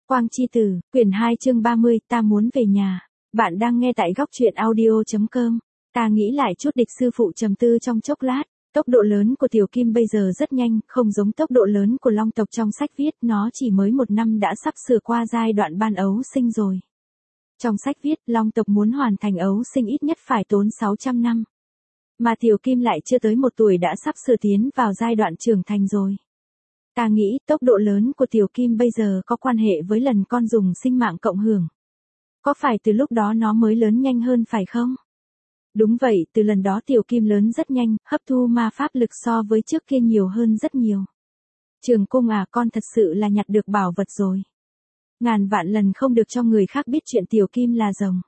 Quang Chi Tử, quyển 2 chương 30, ta muốn về nhà. Bạn đang nghe tại góc truyện audio.com. Ta nghĩ lại chút, địch sư phụ trầm tư trong chốc lát. Tốc độ lớn của Tiểu Kim bây giờ rất nhanh, không giống tốc độ lớn của Long tộc trong sách viết, nó chỉ mới 1 năm đã sắp sửa qua giai đoạn ban ấu sinh rồi. Trong sách viết, Long tộc muốn hoàn thành ấu sinh ít nhất phải tốn 600 năm. Mà Tiểu Kim lại chưa tới 1 tuổi đã sắp sửa tiến vào giai đoạn trưởng thành rồi. Ta nghĩ tốc độ lớn của Tiểu Kim bây giờ có quan hệ với lần con dùng sinh mạng cộng hưởng. Có phải từ lúc đó nó mới lớn nhanh hơn phải không? Đúng vậy, từ lần đó Tiểu Kim lớn rất nhanh, hấp thu ma pháp lực so với trước kia nhiều hơn rất nhiều. Trường Cung à, con thật sự là nhặt được bảo vật rồi. Ngàn vạn lần không được cho người khác biết chuyện Tiểu Kim là rồng.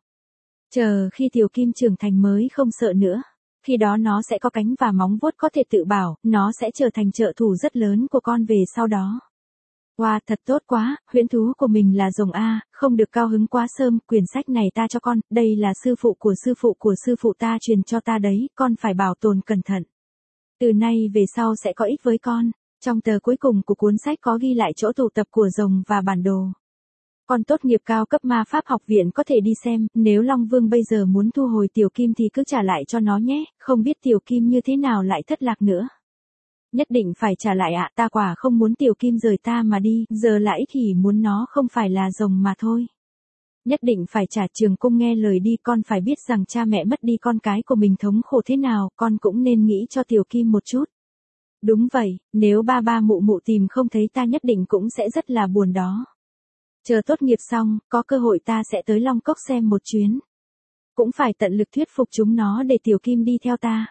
Chờ khi Tiểu Kim trưởng thành mới không sợ nữa. Khi đó nó sẽ có cánh và móng vuốt có thể tự bảo, nó sẽ trở thành trợ thủ rất lớn của con về sau đó. Wow, thật tốt quá, huyễn thú của mình là rồng A, không được cao hứng quá sớm, quyển sách này ta cho con, đây là sư phụ của sư phụ ta truyền cho ta đấy, con phải bảo tồn cẩn thận. Từ nay về sau sẽ có ích với con. Trong tờ cuối cùng của cuốn sách có ghi lại chỗ tụ tập của rồng và bản đồ. Con tốt nghiệp cao cấp ma pháp học viện có thể đi xem, nếu Long Vương bây giờ muốn thu hồi Tiểu Kim thì cứ trả lại cho nó nhé, không biết Tiểu Kim như thế nào lại thất lạc nữa. Nhất định phải trả lại ạ, ta quả không muốn Tiểu Kim rời ta mà đi, giờ lại chỉ muốn nó không phải là rồng mà thôi. Nhất định phải trả. Trường Cung nghe lời đi, con phải biết rằng cha mẹ mất đi con cái của mình thống khổ thế nào, con cũng nên nghĩ cho Tiểu Kim một chút. Đúng vậy, nếu ba mụ mụ tìm không thấy ta nhất định cũng sẽ rất là buồn đó. Chờ tốt nghiệp xong, có cơ hội ta sẽ tới Long Cốc xem một chuyến. Cũng phải tận lực thuyết phục chúng nó để Tiểu Kim đi theo ta.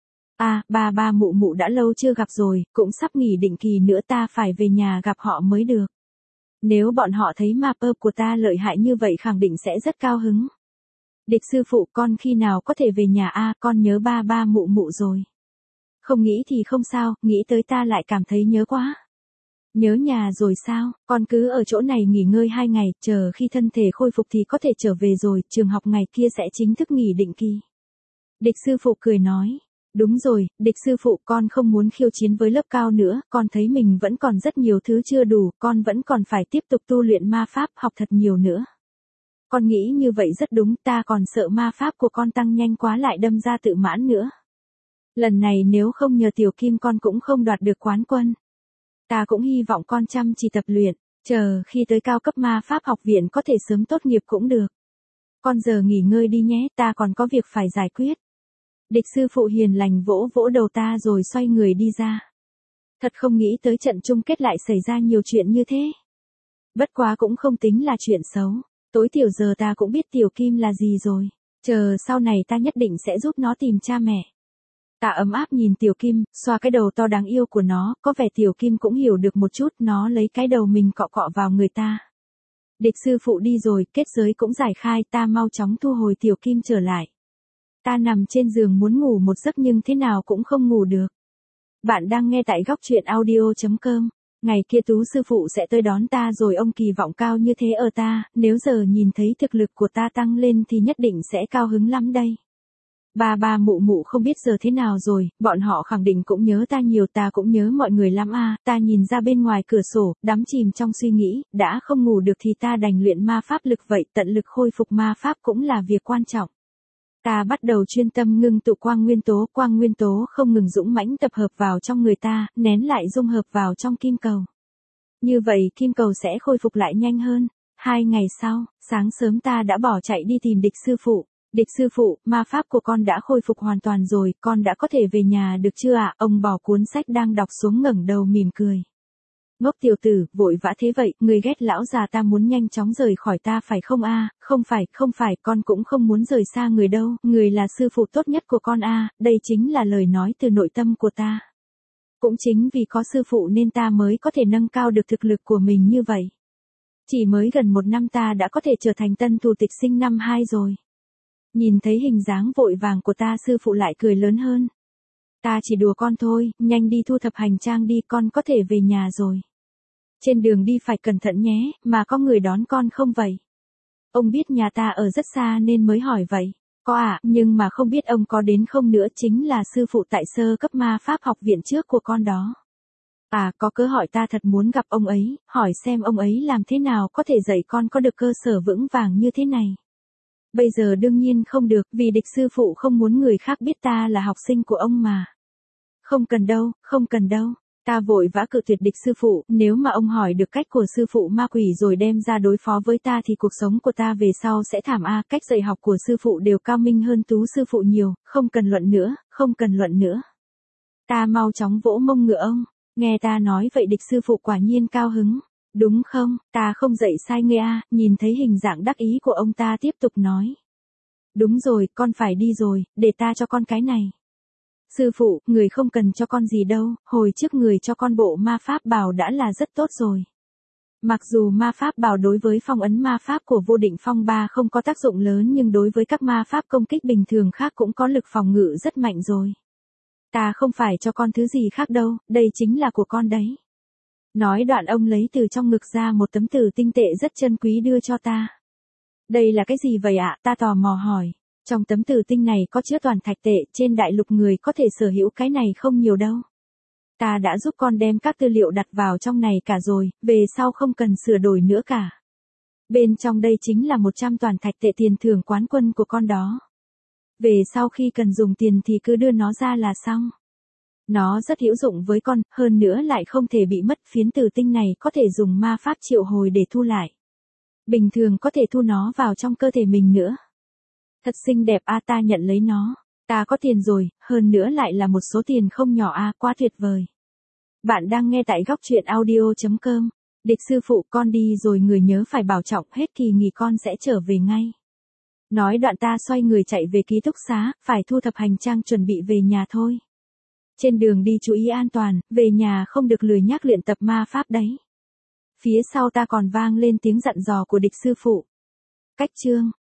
À, ba mụ mụ đã lâu chưa gặp rồi, cũng sắp nghỉ định kỳ nữa, ta phải về nhà gặp họ mới được. Nếu bọn họ thấy ma pơ của ta lợi hại như vậy khẳng định sẽ rất cao hứng. Địch sư phụ, con khi nào có thể về nhà a, con nhớ ba mụ mụ rồi. Không nghĩ thì không sao, nghĩ tới ta lại cảm thấy nhớ quá. Nhớ nhà rồi sao, con cứ ở chỗ này nghỉ ngơi 2 ngày, chờ khi thân thể khôi phục thì có thể trở về rồi, trường học ngày kia sẽ chính thức nghỉ định kỳ. Địch sư phụ cười nói, đúng rồi, địch sư phụ, con không muốn khiêu chiến với lớp cao nữa, con thấy mình vẫn còn rất nhiều thứ chưa đủ, con vẫn còn phải tiếp tục tu luyện ma pháp, học thật nhiều nữa. Con nghĩ như vậy rất đúng, ta còn sợ ma pháp của con tăng nhanh quá lại đâm ra tự mãn nữa. Lần này nếu không nhờ Tiểu Kim con cũng không đoạt được quán quân. Ta cũng hy vọng con chăm chỉ tập luyện, chờ khi tới cao cấp ma pháp học viện có thể sớm tốt nghiệp cũng được. Con giờ nghỉ ngơi đi nhé, ta còn có việc phải giải quyết. Địch sư phụ hiền lành vỗ vỗ đầu ta rồi xoay người đi ra. Thật không nghĩ tới trận chung kết lại xảy ra nhiều chuyện như thế. Bất quá cũng không tính là chuyện xấu, tối thiểu giờ ta cũng biết Tiểu Kim là gì rồi. Chờ sau này ta nhất định sẽ giúp nó tìm cha mẹ. Ta ấm áp nhìn Tiểu Kim, xoa cái đầu to đáng yêu của nó, có vẻ Tiểu Kim cũng hiểu được một chút, nó lấy cái đầu mình cọ cọ vào người ta. Địch sư phụ đi rồi, kết giới cũng giải khai, ta mau chóng thu hồi Tiểu Kim trở lại. Ta nằm trên giường muốn ngủ một giấc nhưng thế nào cũng không ngủ được. Bạn đang nghe tại góc truyện audio.com. Ngày kia Tú sư phụ sẽ tới đón ta rồi, ông kỳ vọng cao như thế ở ta, nếu giờ nhìn thấy thực lực của ta tăng lên thì nhất định sẽ cao hứng lắm đây. Ba mụ mụ không biết giờ thế nào rồi, bọn họ khẳng định cũng nhớ ta nhiều, ta cũng nhớ mọi người lắm à, ta nhìn ra bên ngoài cửa sổ, đắm chìm trong suy nghĩ, đã không ngủ được thì ta đành luyện ma pháp lực vậy, tận lực khôi phục ma pháp cũng là việc quan trọng. Ta bắt đầu chuyên tâm ngưng tụ quang nguyên tố không ngừng dũng mãnh tập hợp vào trong người ta, nén lại dung hợp vào trong kim cầu. Như vậy kim cầu sẽ khôi phục lại nhanh hơn. 2 ngày sau, sáng sớm ta đã bỏ chạy đi tìm địch sư phụ. Địch sư phụ, ma pháp của con đã khôi phục hoàn toàn rồi, con đã có thể về nhà được chưa ạ? Ông bỏ cuốn sách đang đọc xuống ngẩng đầu mỉm cười. Ngốc tiểu tử, vội vã thế vậy, người ghét lão già, ta muốn nhanh chóng rời khỏi ta phải không a? Không phải, con cũng không muốn rời xa người đâu, người là sư phụ tốt nhất của con a, đây chính là lời nói từ nội tâm của ta. Cũng chính vì có sư phụ nên ta mới có thể nâng cao được thực lực của mình như vậy. Chỉ mới gần 1 năm ta đã có thể trở thành tân thủ tịch sinh năm 2 rồi. Nhìn thấy hình dáng vội vàng của ta, sư phụ lại cười lớn hơn. Ta chỉ đùa con thôi, nhanh đi thu thập hành trang đi, con có thể về nhà rồi. Trên đường đi phải cẩn thận nhé, mà có người đón con không vậy? Ông biết nhà ta ở rất xa nên mới hỏi vậy. Có ạ, nhưng mà không biết ông có đến không nữa, chính là sư phụ tại sơ cấp ma pháp học viện trước của con đó. À, có cớ hỏi ta thật muốn gặp ông ấy, hỏi xem ông ấy làm thế nào có thể dạy con có được cơ sở vững vàng như thế này. Bây giờ đương nhiên không được, vì địch sư phụ không muốn người khác biết ta là học sinh của ông mà. Không cần đâu, không cần đâu. Ta vội vã cự tuyệt địch sư phụ, nếu mà ông hỏi được cách của sư phụ ma quỷ rồi đem ra đối phó với ta thì cuộc sống của ta về sau sẽ thảm cách dạy học của sư phụ đều cao minh hơn Tú sư phụ nhiều, không cần luận nữa, không cần luận nữa. Ta mau chóng vỗ mông ngựa ông, nghe ta nói vậy địch sư phụ quả nhiên cao hứng. Đúng không, ta không dạy sai ngươi nhìn thấy hình dạng đắc ý của ông ta tiếp tục nói. Đúng rồi, con phải đi rồi, để ta cho con cái này. Sư phụ, người không cần cho con gì đâu, hồi trước người cho con bộ ma pháp bào đã là rất tốt rồi. Mặc dù ma pháp bào đối với phong ấn ma pháp của vô định phong ba không có tác dụng lớn nhưng đối với các ma pháp công kích bình thường khác cũng có lực phòng ngự rất mạnh rồi. Ta không phải cho con thứ gì khác đâu, đây chính là của con đấy. Nói đoạn ông lấy từ trong ngực ra một tấm tử tinh tệ rất chân quý đưa cho ta. Đây là cái gì vậy ạ? Ta tò mò hỏi. Trong tấm tử tinh này có chứa toàn thạch tệ, trên đại lục người có thể sở hữu cái này không nhiều đâu. Ta đã giúp con đem các tư liệu đặt vào trong này cả rồi, về sau không cần sửa đổi nữa cả. Bên trong đây chính là 100 toàn thạch tệ tiền thưởng quán quân của con đó. Về sau khi cần dùng tiền thì cứ đưa nó ra là xong. Nó rất hữu dụng với con, hơn nữa lại không thể bị mất, phiến tử tinh này có thể dùng ma pháp triệu hồi để thu lại. Bình thường có thể thu nó vào trong cơ thể mình nữa. Thật xinh đẹp ta nhận lấy nó. Ta có tiền rồi, hơn nữa lại là một số tiền không nhỏ quá tuyệt vời. Bạn đang nghe tại góc truyện audio.com. Địch sư phụ con đi rồi người nhớ phải bảo trọng, hết kỳ nghỉ con sẽ trở về ngay. Nói đoạn ta xoay người chạy về ký túc xá, phải thu thập hành trang chuẩn bị về nhà thôi. Trên đường đi chú ý an toàn, về nhà không được lười nhác luyện tập ma pháp đấy. Phía sau ta còn vang lên tiếng dặn dò của địch sư phụ. Cách chương